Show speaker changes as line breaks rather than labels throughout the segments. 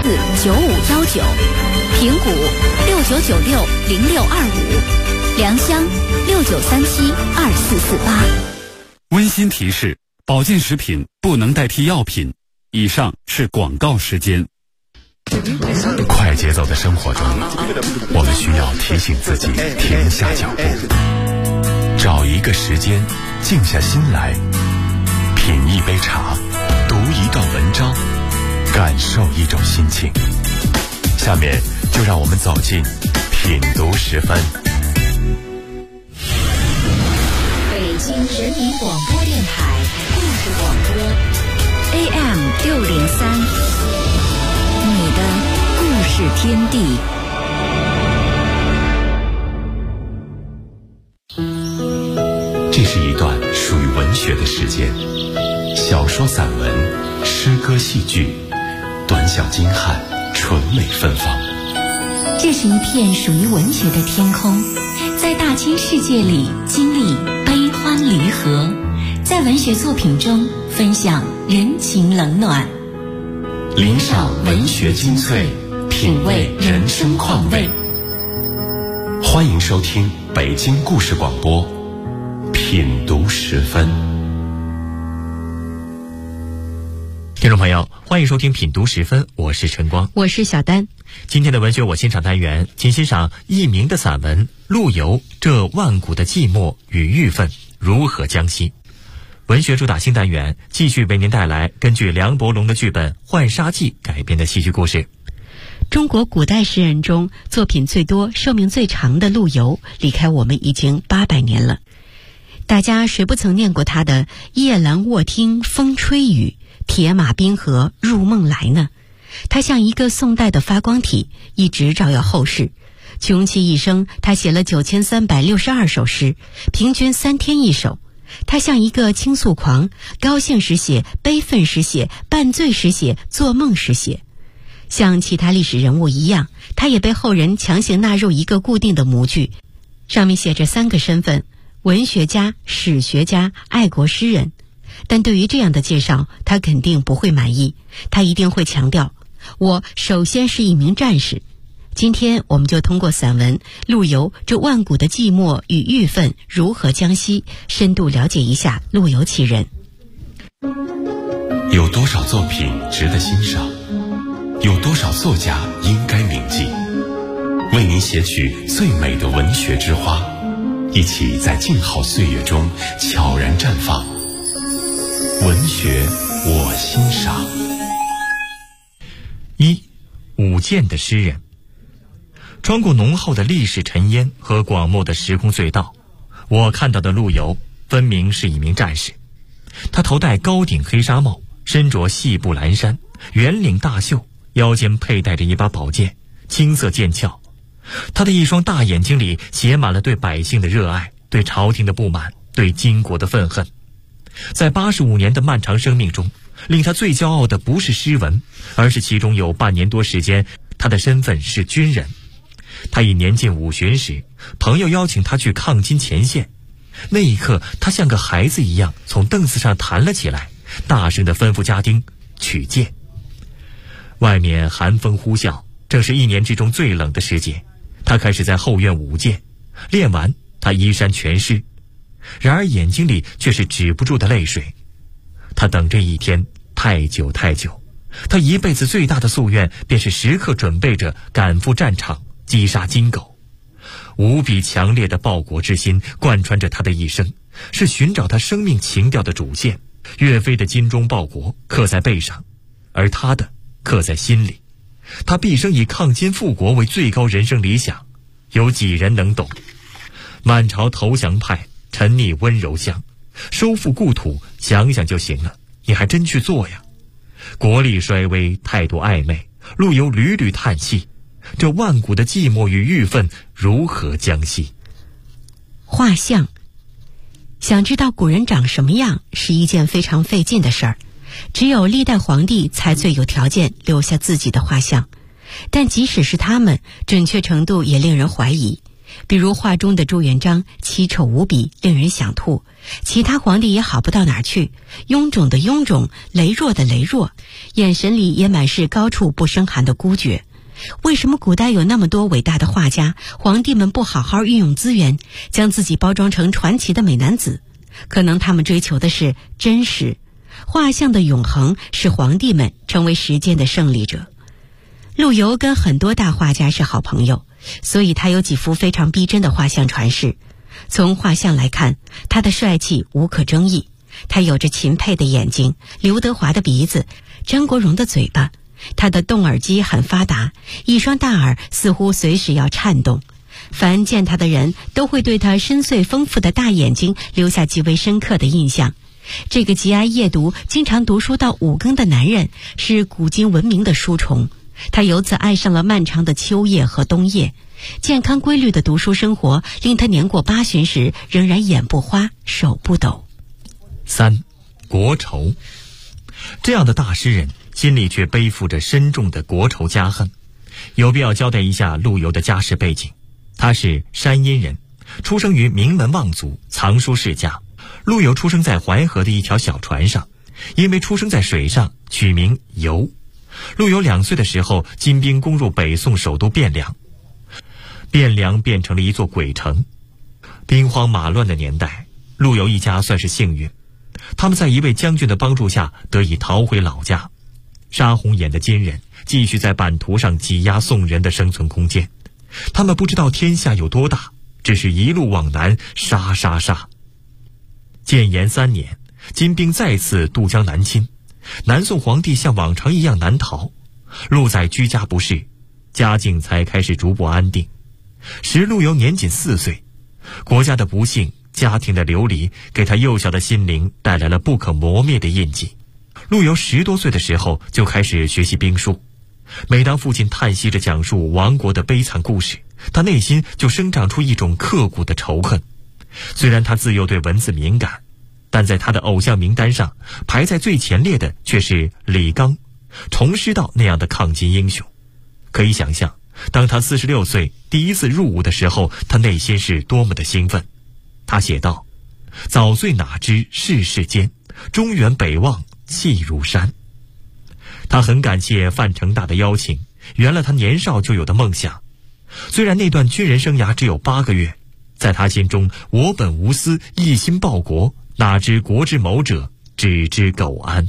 平谷69960625，良乡69372448。
温馨提示：保健食品不能代替药品。以上是广告时间。
快节奏的生活中，我们需要提醒自己停下脚步，找一个时间静下心来，品一杯茶，读一段文章，感受一种心情。下面就让我们走进品读10分。
北京人民广播电台故事广播 AM 603，你的故事天地。
这是一段属于文学的时间，小说、散文、诗歌、戏剧，短小精悍，纯美芬芳。
这是一片属于文学的天空，在大千世界里经历悲欢离合，在文学作品中分享人情冷暖，
聆赏文学精粹，品味人生况味。欢迎收听北京故事广播品读10分。
听众朋友，欢迎收听品读10分，我是陈光，
我是小丹。
今天的文学我欣赏单元，请欣赏佚名的散文《陆游这万古的寂寞与郁愤如何将息》。文学主打新单元继续为您带来根据梁伯龙的剧本《浣纱记》改编的戏剧故事。
中国古代诗人中作品最多、寿命最长的陆游离开我们已经800年了。大家谁不曾念过他的“夜阑卧听风吹雨，铁马冰河入梦来”呢？他像一个宋代的发光体，一直照耀后世。穷其一生，他写了9362首诗，平均3天1首。他像一个倾诉狂，高兴时写，悲愤时写，半醉时写，做梦时写。像其他历史人物一样，他也被后人强行纳入一个固定的模具，上面写着3个身份：文学家、史学家、爱国诗人。但对于这样的介绍，他肯定不会满意，他一定会强调，我首先是一名战士。今天我们就通过散文《陆游这万古的寂寞与郁愤如何将息》，深度了解一下陆游其人。
有多少作品值得欣赏？有多少作家应该铭记？为您写取最美的文学之花，一起在静好岁月中悄然绽放。文学我欣赏。
1. 舞剑的诗人。穿过浓厚的历史尘烟和广袤的时空隧道，我看到的陆游分明是一名战士。他头戴高顶黑纱帽，身着细布蓝衫，圆领大袖，腰间佩戴着一把宝剑，青色剑鞘。他的一双大眼睛里写满了对百姓的热爱，对朝廷的不满，对金国的愤恨。在85年的漫长生命中，令他最骄傲的不是诗文，而是其中有半年多时间，他的身份是军人。他已年近50旬时，朋友邀请他去抗金前线。那一刻，他像个孩子一样从凳子上弹了起来，大声地吩咐家丁取剑。外面寒风呼啸，正是1年之中最冷的时节。他开始在后院舞剑，练完他衣衫全湿，然而眼睛里却是止不住的泪水。他等这一天太久太久，他一辈子最大的夙愿便是时刻准备着赶赴战场，击杀金狗。无比强烈的报国之心贯穿着他的一生，是寻找他生命情调的主线。岳飞的精忠报国刻在背上，而他的刻在心里。他毕生以抗金复国为最高人生理想，有几人能懂？满朝投降派沉溺温柔乡，收复故土想想就行了，你还真去做呀？国力衰微，态度暧昧，陆游屡屡叹息，这万古的寂寞与郁愤如何将息？
画像。想知道古人长什么样是一件非常费劲的事儿，只有历代皇帝才最有条件留下自己的画像。但即使是他们，准确程度也令人怀疑。 比如画中的朱元璋奇丑无比，令人想吐；其他皇帝也好不到哪儿去，臃肿的臃肿，羸弱的羸弱，眼神里也满是高处不胜寒的孤绝。为什么古代有那么多伟大的画家，皇帝们不好好运用资源，将自己包装成传奇的美男子？可能他们追求的是真实，画像的永恒使皇帝们成为时间的胜利者。陆游跟很多大画家是好朋友，所以他有几幅非常逼真的画像传世。从画像来看，他的帅气无可争议，他有着秦沛的眼睛，刘德华的鼻子，张国荣的嘴巴，他的动耳肌很发达，一双大耳似乎随时要颤动。凡见他的人都会对他深邃丰富的大眼睛留下极为深刻的印象。这个极爱夜读，经常读书到5更的男人，是古今闻名的书虫。他由此爱上了漫长的秋夜和冬夜，健康规律的读书生活令他年过80时仍然眼不花手不抖。
3. 国仇。这样的大诗人心里却背负着深重的国仇家恨。有必要交代一下陆游的家世背景。他是山阴人，出生于名门望族，藏书世家。陆游出生在淮河的一条小船上，因为出生在水上，取名游。陆游2岁的时候，金兵攻入北宋首都汴梁，汴梁变成了一座鬼城。兵荒马乱的年代，陆游一家算是幸运，他们在一位将军的帮助下得以逃回老家。杀红眼的金人继续在版图上挤压宋人的生存空间，他们不知道天下有多大，只是一路往南杀杀杀。建炎3年，金兵再次渡江南侵，南宋皇帝像往常一样难逃，陆载居家不适，家境才开始逐步安定。时陆游年仅4岁，国家的不幸，家庭的流离，给他幼小的心灵带来了不可磨灭的印记。陆游10多岁的时候就开始学习兵书，每当父亲叹息着讲述亡国的悲惨故事，他内心就生长出一种刻骨的仇恨。虽然他自幼对文字敏感，但在他的偶像名单上排在最前列的却是李纲，重师道那样的抗金英雄。可以想象，当他46岁第一次入伍的时候，他内心是多么的兴奋。他写道：早岁哪知世事艰，中原北望气如山。他很感谢范成大的邀请，圆了他年少就有的梦想。虽然那段军人生涯只有8个月，在他心中，我本无私，一心报国，哪知国之谋者，只知苟安。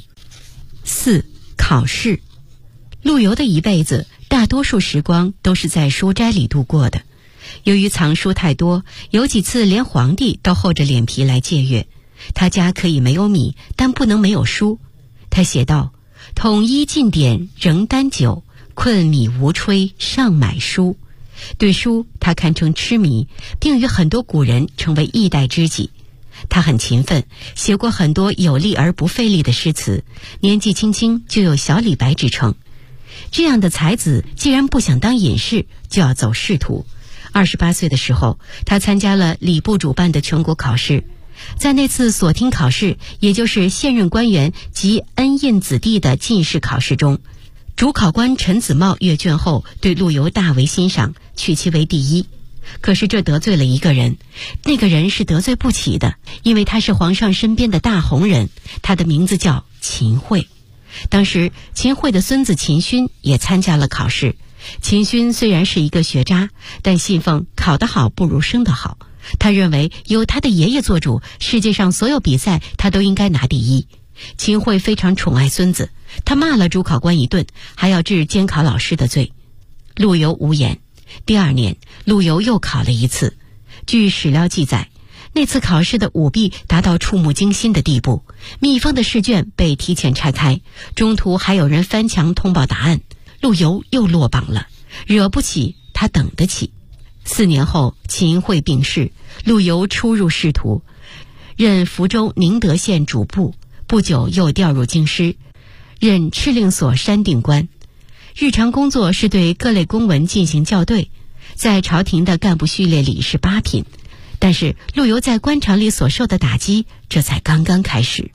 4. 考试。陆游的一辈子大多数时光都是在书斋里度过的。由于藏书太多，有几次连皇帝都厚着脸皮来借阅。他家可以没有米，但不能没有书。他写道：统一进典仍单酒，困米无炊尚买书。对书他堪称痴迷，并与很多古人成为一代知己。他很勤奋，写过很多有力而不费力的诗词，年纪轻轻就有小李白之称。这样的才子既然不想当隐士，就要走仕途。28岁的时候，他参加了礼部主办的全国考试。在那次所听考试，也就是现任官员及恩印子弟的进士考试中，主考官陈子茂阅卷后对陆游大为欣赏，取其为第一。可是这得罪了一个人，那个人是得罪不起的，因为他是皇上身边的大红人，他的名字叫秦桧。当时秦桧的孙子秦勋也参加了考试。秦勋虽然是一个学渣，但信奉考得好不如生得好。他认为有他的爷爷做主，世界上所有比赛他都应该拿第一。秦桧非常宠爱孙子，他骂了主考官一顿，还要治监考老师的罪。陆游无言。第2年，陆游又考了一次。据史料记载，那次考试的舞弊达到触目惊心的地步，密封的试卷被提前拆开，中途还有人翻墙通报答案。陆游又落榜了，惹不起，他等得起。4年后，秦桧病逝，陆游初入仕途，任福州宁德县主簿，不久又调入京师，任敕令所山定官。日常工作是对各类公文进行校对，在朝廷的干部序列里是8品。但是陆游在官场里所受的打击，这才刚刚开始。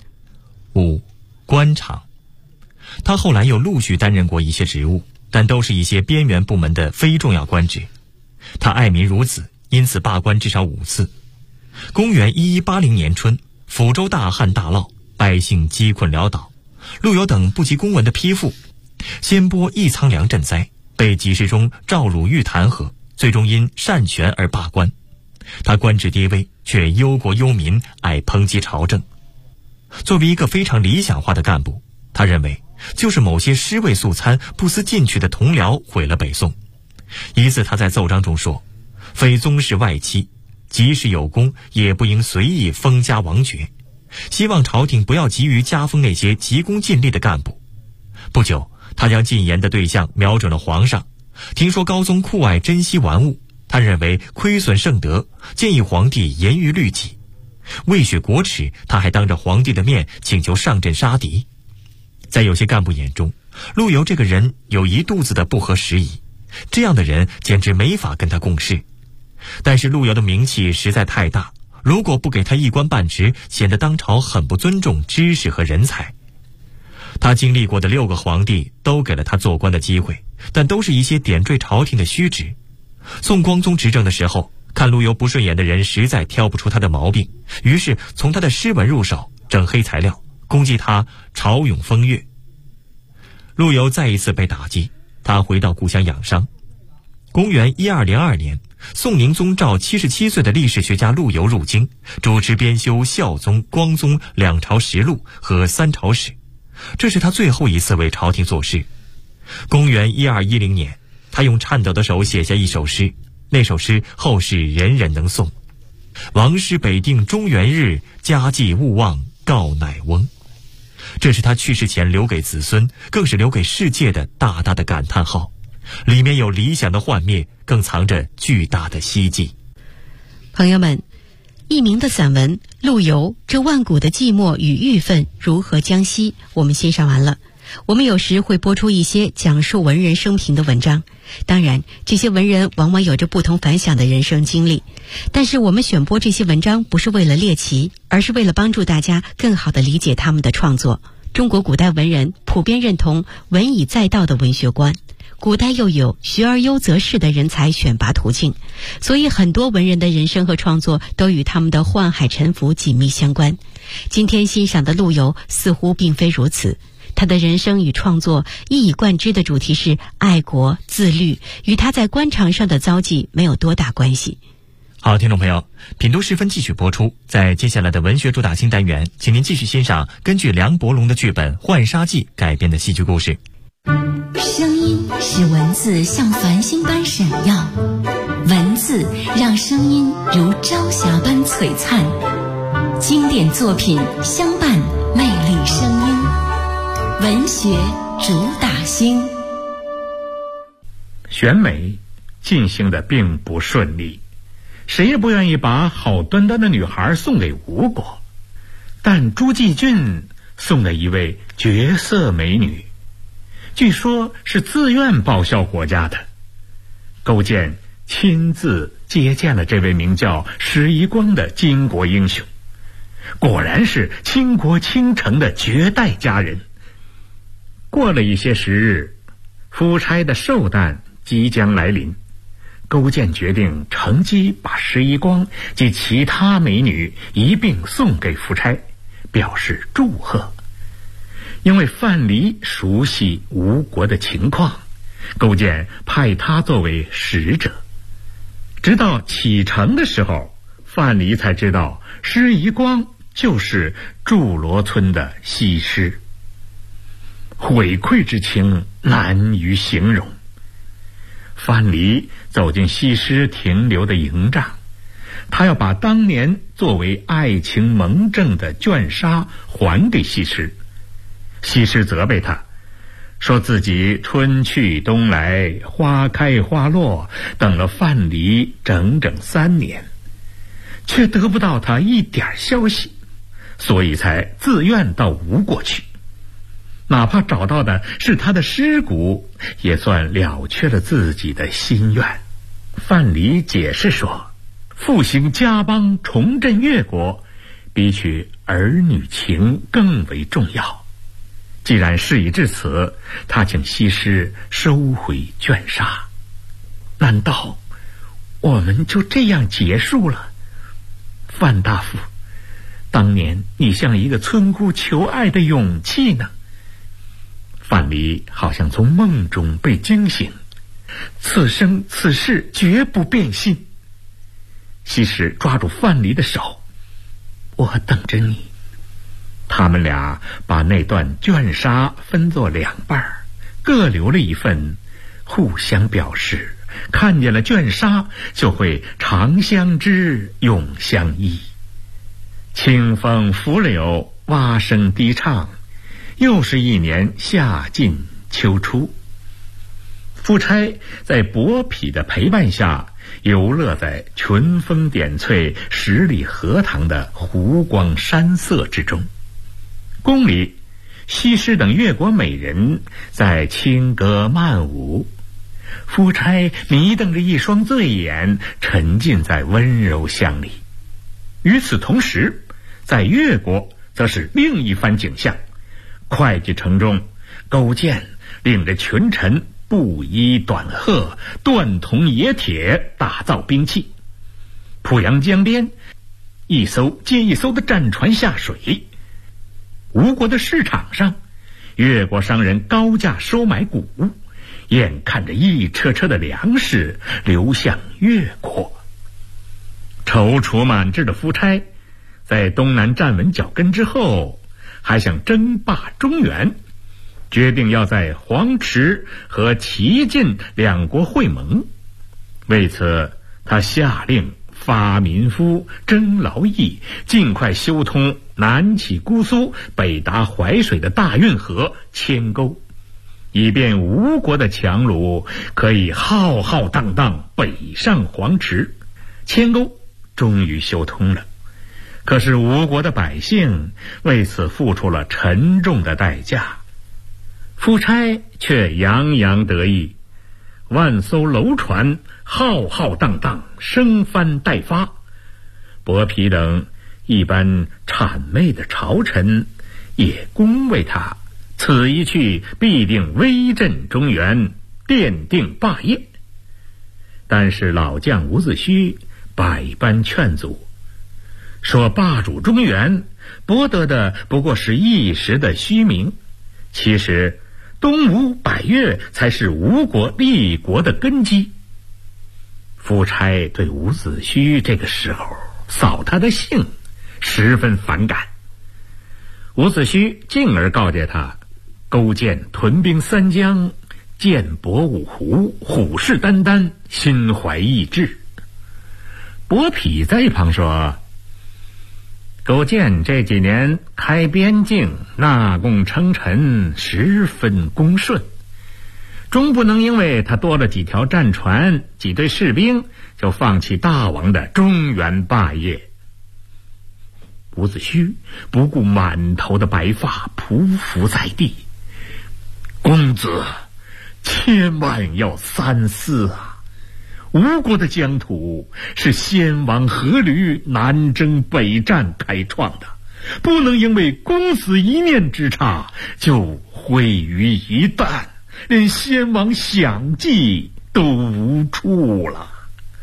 5. 官场。他后来又陆续担任过一些职务，但都是一些边缘部门的非重要官职。他爱民如子， 因此罢官至少5次。公元1180年春，抚州大旱大涝，百姓饥困潦倒，陆游等不及公文的批复，先拨一仓粮赈灾，被给事中赵鲁豫弹劾，最终因擅权而罢官。他官至低微，却忧国忧民，爱抨击朝政。作为一个非常理想化的干部，他认为就是某些尸位素餐、不思进取的同僚毁了北宋。一次他在奏章中说，非宗室外戚，即使有功，也不应随意封加王爵，希望朝廷不要急于加封那些急功近利的干部。不久，他将进言的对象瞄准了皇上，听说高宗酷爱珍惜玩物，他认为亏损圣德，建议皇帝严于律己。为雪国耻，他还当着皇帝的面请求上阵杀敌。在有些干部眼中，陆游这个人有一肚子的不合时宜，这样的人简直没法跟他共事。但是陆游的名气实在太大，如果不给他一官半职，显得当朝很不尊重知识和人才。他经历过的6个皇帝都给了他做官的机会，但都是一些点缀朝廷的虚职。宋光宗执政的时候，看陆游不顺眼的人实在挑不出他的毛病，于是从他的诗文入手，整黑材料，攻击他潮涌风月。陆游再一次被打击，他回到故乡养伤。公元1202年，宋宁宗召77岁的历史学家陆游入京，主持编修孝宗、光宗2朝实录和3朝史，这是他最后一次为朝廷做事。公元1210年，他用颤抖的手写下一首诗，那首诗后世人人能诵：王师北定中原日，家祭勿忘告乃翁。这是他去世前留给子孙，更是留给世界的大大的感叹号，里面有理想的幻灭，更藏着巨大的希冀。
朋友们，佚名的散文《陆游这万古的寂寞与郁愤如何将息》我们欣赏完了。我们有时会播出一些讲述文人生平的文章，当然这些文人往往有着不同凡响的人生经历，但是我们选播这些文章不是为了猎奇，而是为了帮助大家更好地理解他们的创作。中国古代文人普遍认同文以载道的文学观，古代又有学而优则仕的人才选拔途径，所以很多文人的人生和创作都与他们的宦海沉浮紧密相关。今天欣赏的陆游似乎并非如此，他的人生与创作一以贯之的主题是爱国自律，与他在官场上的遭际没有多大关系。
好，听众朋友，品读时分继续播出。在接下来的文学主打新单元，请您继续欣赏根据梁伯龙的剧本《浣纱记》改编的戏剧故事。
声音使文字像繁星般闪耀，文字让声音如朝霞般璀璨。经典作品相伴，魅力声音，文学主打星。
选美进行的并不顺利，谁也不愿意把好端端的女孩送给吴国，但朱继俊送了一位绝色美女，据说是自愿报效国家的。勾践亲自接见了这位名叫石夷光的巾帼英雄，果然是倾国倾城的绝代佳人。过了一些时日，夫差的寿诞即将来临，勾践决定乘机把石夷光及其他美女一并送给夫差，表示祝贺。因为范蠡熟悉吴国的情况，勾践派他作为使者。直到启程的时候，范蠡才知道石夷光就是祝罗村的西施，悔愧之情难于形容。范蠡走进西施停留的营帐，他要把当年作为爱情盟证的绢纱还给西施。西施责备他，说自己春去冬来，花开花落，等了范蠡整整3年，却得不到他一点消息，所以才自愿到吴国去。哪怕找到的是他的尸骨，也算了却了自己的心愿。范蠡解释说，复兴家邦，重振越国，比取儿女情更为重要。既然事已至此，他请西施收回绢纱。难道我们就这样结束了。范大夫，当年你向一个村姑求爱的勇气呢？范蠡好像从梦中被惊醒，此生此事绝不变心。西施抓住范蠡的手，我等着你。他们俩把那段卷纱分作2半，各留了一份，互相表示看见了卷纱就会长相知，永相依。清风拂柳，蛙声低唱，又是一年夏尽秋初。夫差在伯嚭的陪伴下游乐在群峰点翠、十里荷塘的湖光山色之中。宫里，西施等越国美人在轻歌曼舞，夫差迷瞪着一双醉眼，沉浸在温柔乡里。与此同时，在越国则是另一番景象。会稽城中，勾践领着群臣布衣短褐，锻铜冶铁，打造兵器。濮阳江边，一艘接一艘的战船下水。吴国的市场上，越国商人高价收买谷物，眼看着一车车的粮食流向越国。踌躇满志的夫差在东南站稳脚跟之后，还想争霸中原，决定要在黄池和齐晋2国会盟。为此，他下令发民夫，征劳役，尽快修通南起姑苏、北达淮水的大运河千沟，以便吴国的强虏可以浩浩荡荡北上黄池。千沟终于修通了，可是吴国的百姓为此付出了沉重的代价。夫差却洋洋得意，万艘楼船浩浩荡荡，生帆待发。伯嚭等一般谄媚的朝臣也恭维他，此一去必定威震中原，奠定霸业。但是老将伍子胥百般劝阻，说霸主中原博得的不过是一时的虚名，其实东吴百越才是吴国立国的根基。夫差对伍子胥这个时候扫他的兴十分反感。伍子胥进而告诫他，勾践屯兵3江，剑拔5湖，虎视眈眈，心怀异志。伯嚭在一旁说，勾践这几年开边境，纳贡称臣，十分恭顺，终不能因为他多了几条战船、几队士兵，就放弃大王的中原霸业。伍子胥不顾满头的白发，匍匐在地，公子千万要三思啊！吴国的疆土是先王阖闾南征北战开创的，不能因为公子一念之差就毁于一旦，连先王享祭都无处了。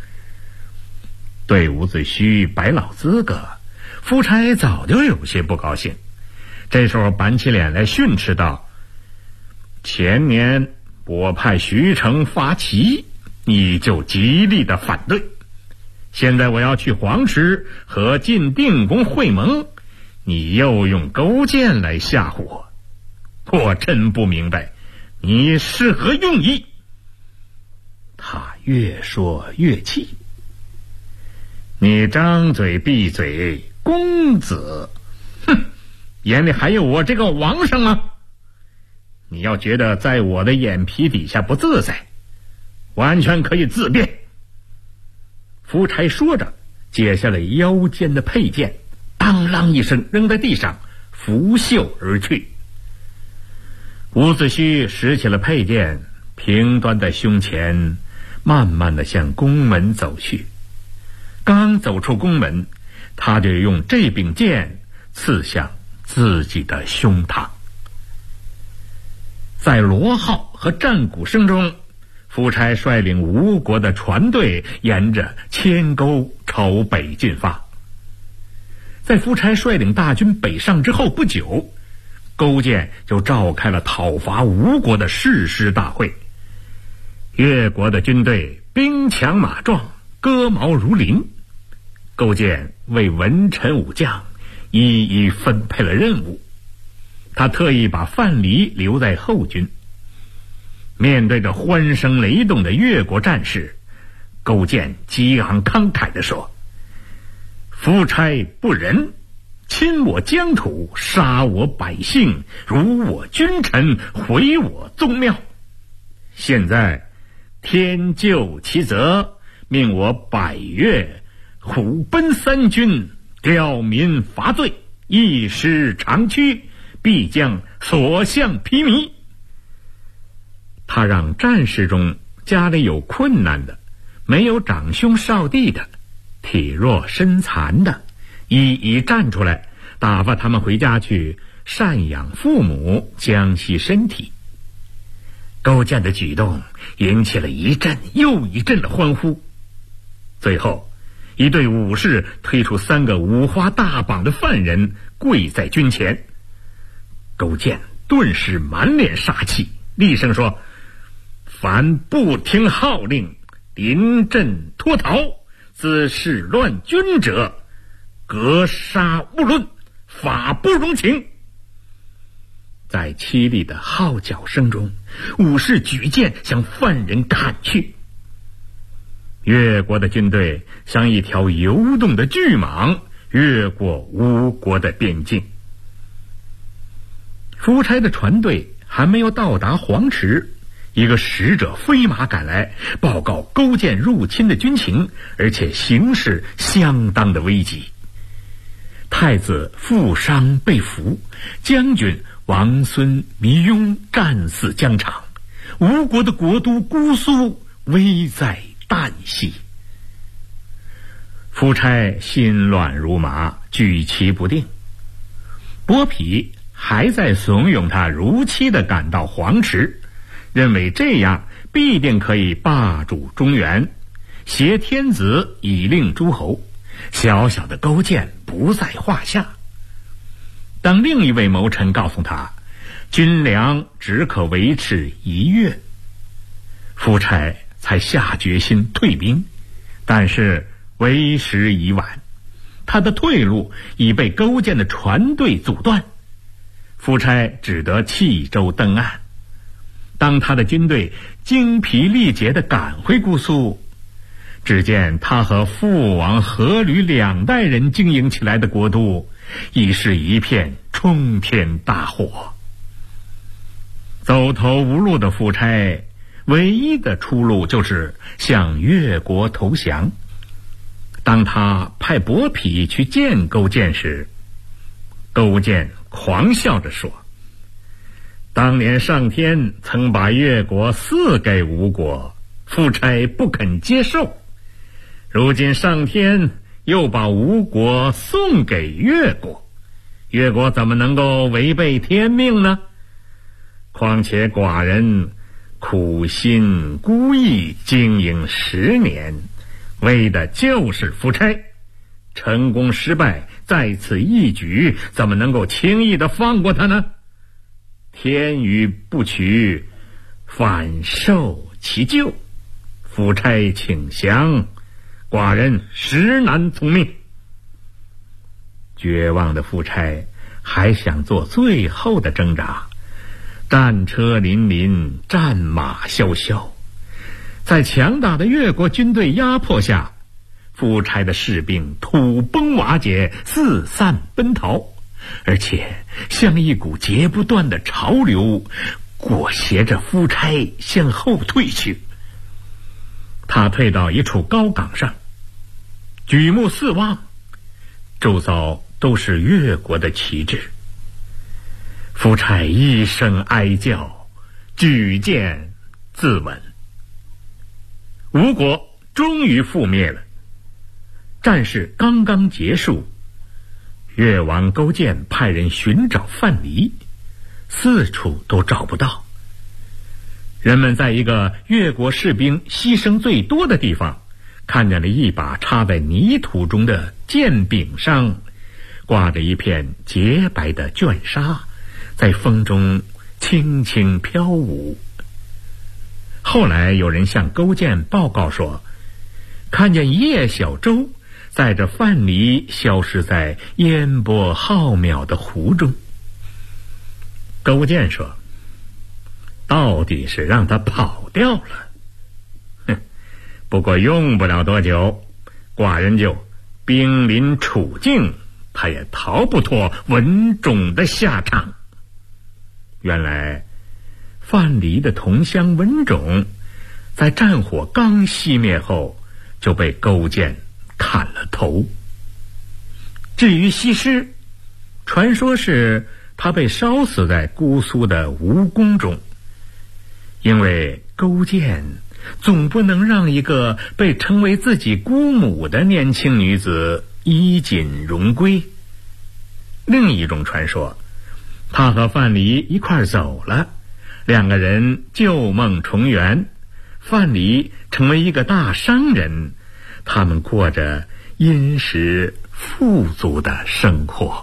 对伍子胥摆老资格，夫差早就有些不高兴。这时候板起脸来训斥道，前年我派徐成伐齐，你就极力的反对，现在我要去黄池和晋定公会盟，你又用勾践来吓唬我，我真不明白你是何用意。他越说越气，你张嘴闭嘴公子，哼，眼里还有我这个王上吗？你要觉得在我的眼皮底下不自在，完全可以自辩。夫差说着，解下了腰间的佩剑，当啷一声扔在地上，拂袖而去。伍子胥拾起了佩剑，平端在胸前，慢慢地向宫门走去。刚走出宫门，他就用这柄剑刺向自己的胸膛。在锣号和战鼓声中， 夫差率领吴国的船队沿着千沟朝北进发。在夫差率领大军北上之后不久，勾践就召开了讨伐吴国的誓师大会。越国的军队兵强马壮，戈矛如林。勾践为文臣武将一一分配了任务，他特意把范蠡留在后军。面对着欢声雷动的越国战士，勾践激昂慷慨地说：夫差不仁，侵我疆土，杀我百姓，辱我君臣，毁我宗庙。现在天就其责，命我百越虎奔三军，吊民伐罪，一师长驱，必将所向披靡。他让战士中家里有困难的，没有长兄少弟的，体弱身残的，一一站出来，打发他们回家去赡养父母，将息身体。勾践的举动引起了一阵又一阵的欢呼。最后一队武士推出3个五花大绑的犯人，跪在军前。勾践顿时满脸杀气，厉声说：凡不听号令，临阵脱逃，滋事乱军者，格杀勿论，法不容情。在凄厉的号角声中，武士举剑向犯人砍去。越国的军队像一条游动的巨蟒，越过吴国的边境。夫差的船队还没有到达黄池，一个使者飞马赶来，报告勾践入侵的军情，而且形势相当的危急。太子负伤被俘，将军王孙弥雍战死疆场，吴国的国都姑苏危在旦夕。夫差心乱如麻，举棋不定。伯嚭还在怂恿他如期地赶到黄池，认为这样必定可以霸主中原，挟天子以令诸侯，小小的勾践不在话下。当另一位谋臣告诉他，军粮只可维持1月，夫差才下决心退兵，但是为时已晚，他的退路已被勾践的船队阻断，夫差只得弃舟登岸。当他的军队精疲力竭地赶回姑苏，只见他和父王阖闾2代人经营起来的国都已是一片冲天大火。走投无路的夫差唯一的出路就是向越国投降。当他派伯嚭去见勾践时，勾践狂笑着说：当年上天曾把越国赐给吴国，夫差不肯接受，如今上天又把吴国送给越国，越国怎么能够违背天命呢？况且寡人苦心孤诣经营10年，为的就是夫差，成功失败在此一举，怎么能够轻易地放过他呢？天与不取，反受其咎。夫差请降，寡人实难从命。绝望的夫差还想做最后的挣扎，战车林林，战马萧萧，在强大的越国军队压迫下，夫差的士兵土崩瓦解，四散奔逃，而且像一股截不断的潮流，裹挟着夫差向后退去。他退到一处高岗上，举目四望，周遭都是越国的旗帜。夫差一声哀叫，举剑自刎。吴国终于覆灭了。战事刚刚结束，越王勾践派人寻找范蠡，四处都找不到。 人们在一个越国士兵牺牲最多的地方，看见了一把插在泥土中的剑柄上挂着一片洁白的绢纱，在风中轻轻飘舞。后来有人向勾践报告说，看见叶小舟载着范蠡消失在烟波浩渺的湖中。勾践说，到底是让他跑掉了。不过用不了多久，寡人就兵临处境，他也逃不脱文种的下场。原来范蠡的同乡文种在战火刚熄灭后就被勾践砍了头。至于西施，传说是他被烧死在姑苏的吴宫中，因为勾践总不能让一个被称为自己姑母的年轻女子衣锦荣归。另一种传说，他和范蠡一块走了，两个人旧梦重圆，范蠡成为一个大商人，他们过着殷实富足的生活。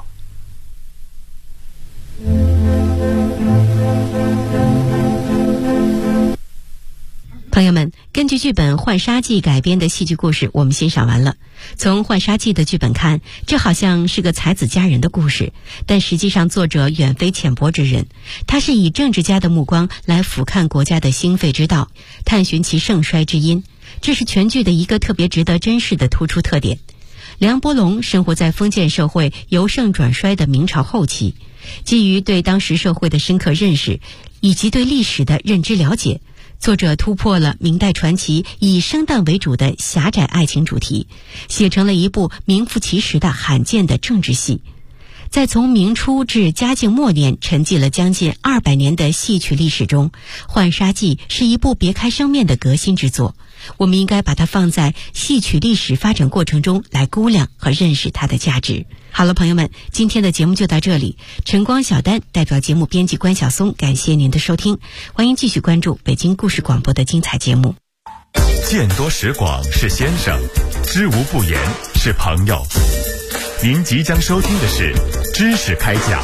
朋友们，根据剧本《浣纱记》改编的戏剧故事我们欣赏完了。从《浣纱记》的剧本看，这好像是个才子佳人的故事，但实际上作者远非浅薄之人，他是以政治家的目光来俯瞰国家的兴废之道，探寻其盛衰之因，这是全剧的一个特别值得珍视的突出特点。梁伯龙生活在封建社会由盛转衰的明朝后期，基于对当时社会的深刻认识以及对历史的认知了解，作者突破了明代传奇以生旦为主的狭窄爱情主题，写成了一部名副其实的罕见的政治戏。在从明初至嘉靖末年沉寂了将近200年的戏曲历史中，《浣纱记》是一部别开生面的革新之作，我们应该把它放在戏曲历史发展过程中来估量和认识它的价值。好了，朋友们，今天的节目就到这里。晨光小丹代表节目编辑关晓松，感谢您的收听，欢迎继续关注北京故事广播的精彩节目。
见多识广是先生，知无不言是朋友。您即将收听的是知识开讲。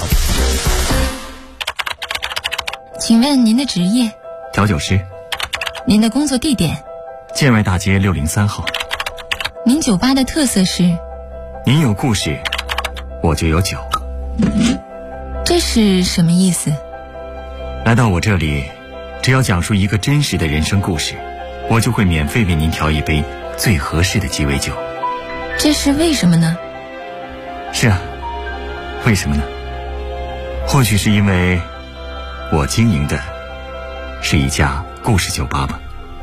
请问您的职业？
调酒师。
您的工作地点？
建外大街603号。
您酒吧的特色是？
您有故事，我就有酒。
这是什么意思？
来到我这里，只要讲述一个真实的人生故事，我就会免费为您调一杯最合适的鸡尾酒。
这是为什么呢？
是啊，为什么呢？或许是因为我经营的是一家故事酒吧吧。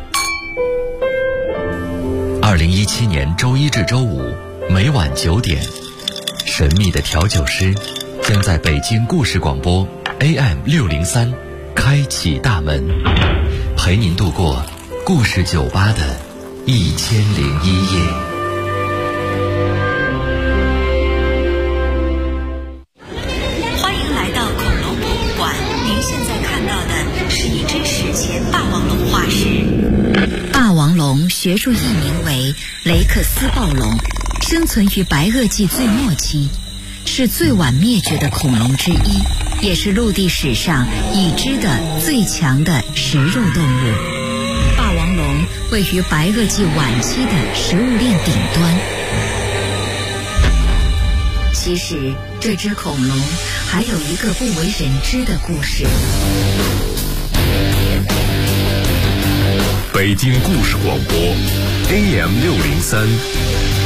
2017年周一至周五每晚9点，神秘的调酒师将在北京故事广播 AM603开启大门，陪您度过故事酒吧的1001夜。
欢迎来到恐龙博物馆，您现在看到的是一只史前霸王龙化石。霸王龙学术译名为雷克斯暴龙，生存于白垩纪最末期，是最晚灭绝的恐龙之一，也是陆地史上已知的最强的食肉动物。霸王龙位于白垩纪晚期的食物链顶端。其实这只恐龙还有一个不为人知的故事。
北京故事广播 AM603